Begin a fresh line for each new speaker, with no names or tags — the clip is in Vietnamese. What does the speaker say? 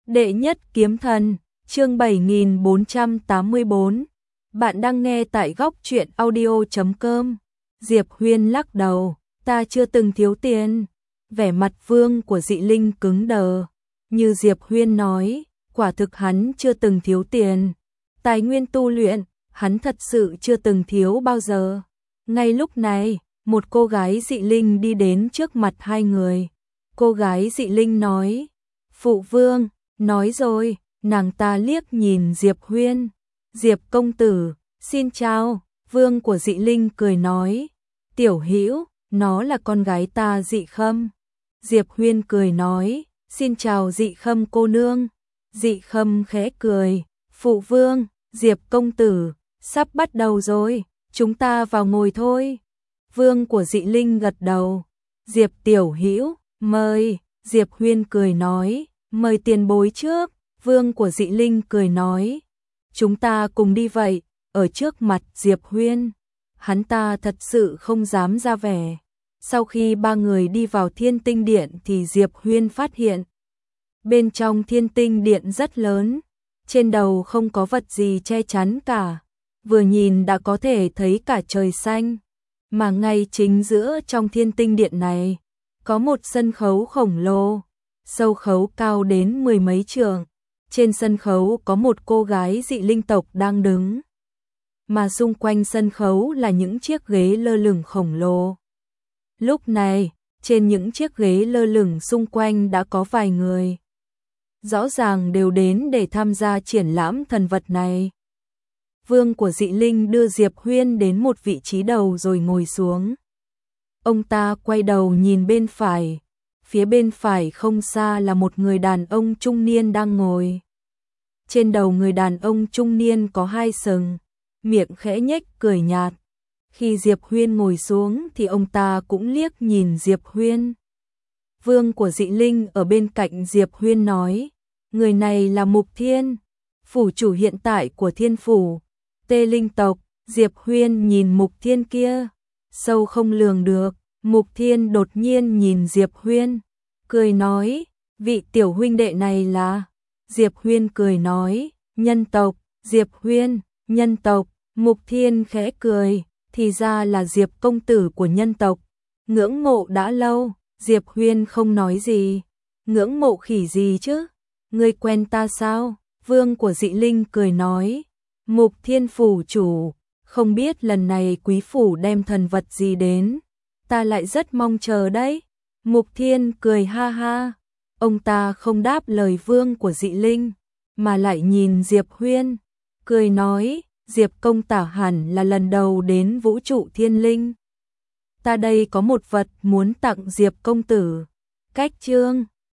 Đệ nhất kiếm thần, chương 7484. Bạn đang nghe tại góc truyện audio.com. Diệp Huyên lắc đầu, ta chưa từng thiếu tiền. Vẻ mặt Vương của Dị Linh cứng đờ. Như Diệp Huyên nói, quả thực hắn chưa từng thiếu tiền. Tài nguyên tu luyện, hắn thật sự chưa từng thiếu bao giờ. Ngay lúc này, một cô gái Dị Linh đi đến trước mặt hai người. Cô gái Dị Linh nói, Phụ Vương. Nói rồi, nàng ta liếc nhìn Diệp Huyên. Diệp công tử, xin chào. Vương của Dị Linh cười nói, Tiểu Hữu, nó là con gái ta Dị Khâm. Diệp Huyên cười nói, xin chào Dị Khâm cô nương. Dị Khâm khẽ cười, Phụ Vương, Diệp công tử, sắp bắt đầu rồi, chúng ta vào ngồi thôi. Vương của Dị Linh gật đầu, Diệp tiểu hữu, mời. Diệp Huyên cười nói, mời tiền bối trước. Vương của Dị Linh cười nói, chúng ta cùng đi vậy. Ở trước mặt Diệp Huyên, hắn ta thật sự không dám ra vẻ. Sau khi ba người đi vào Thiên Tinh Điện thì Diệp Huyên phát hiện bên trong Thiên Tinh Điện rất lớn, trên đầu không có vật gì che chắn cả, vừa nhìn đã có thể thấy cả trời xanh. Mà ngay chính giữa trong Thiên Tinh Điện này, có một sân khấu khổng lồ, sâu khấu cao đến mười mấy trượng. Trên sân khấu có một cô gái Dị Linh tộc đang đứng, mà xung quanh sân khấu là những chiếc ghế lơ lửng khổng lồ. Lúc này, trên những chiếc ghế lơ lửng xung quanh đã có vài người. Rõ ràng đều đến để tham gia triển lãm thần vật này. Vương của Dị Linh đưa Diệp Huyên đến một vị trí đầu rồi ngồi xuống. Ông ta quay đầu nhìn bên phải. Phía bên phải không xa là một người đàn ông trung niên đang ngồi. Trên đầu người đàn ông trung niên có hai sừng, miệng khẽ nhếch cười nhạt. Khi Diệp Huyên ngồi xuống thì ông ta cũng liếc nhìn Diệp Huyên. Vương của Dị Linh ở bên cạnh Diệp Huyên nói, người này là Mục Thiên, phủ chủ hiện tại của Thiên Phủ, Tê Linh tộc. Diệp Huyên nhìn Mục Thiên kia, sâu không lường được. Mục Thiên đột nhiên nhìn Diệp Huyên, cười nói, vị tiểu huynh đệ này là... Diệp Huyên cười nói, nhân tộc. Diệp Huyên, nhân tộc. Mục Thiên khẽ cười, thì ra là Diệp công tử của nhân tộc. Ngưỡng mộ đã lâu. Diệp Huyên không nói gì. Ngưỡng mộ khỉ gì chứ? Ngươi quen ta sao? Vương của Dị Linh cười nói, Mục Thiên phủ chủ, không biết lần này quý phủ đem thần vật gì đến. Ta lại rất mong chờ đấy. Mục Thiên cười ha ha. Ông ta không đáp lời Vương của Dị Linh, mà lại nhìn Diệp Huyên, cười nói, Diệp công tả hẳn là lần đầu đến vũ trụ thiên linh. Ta đây có một vật muốn tặng Diệp công tử. Cách chương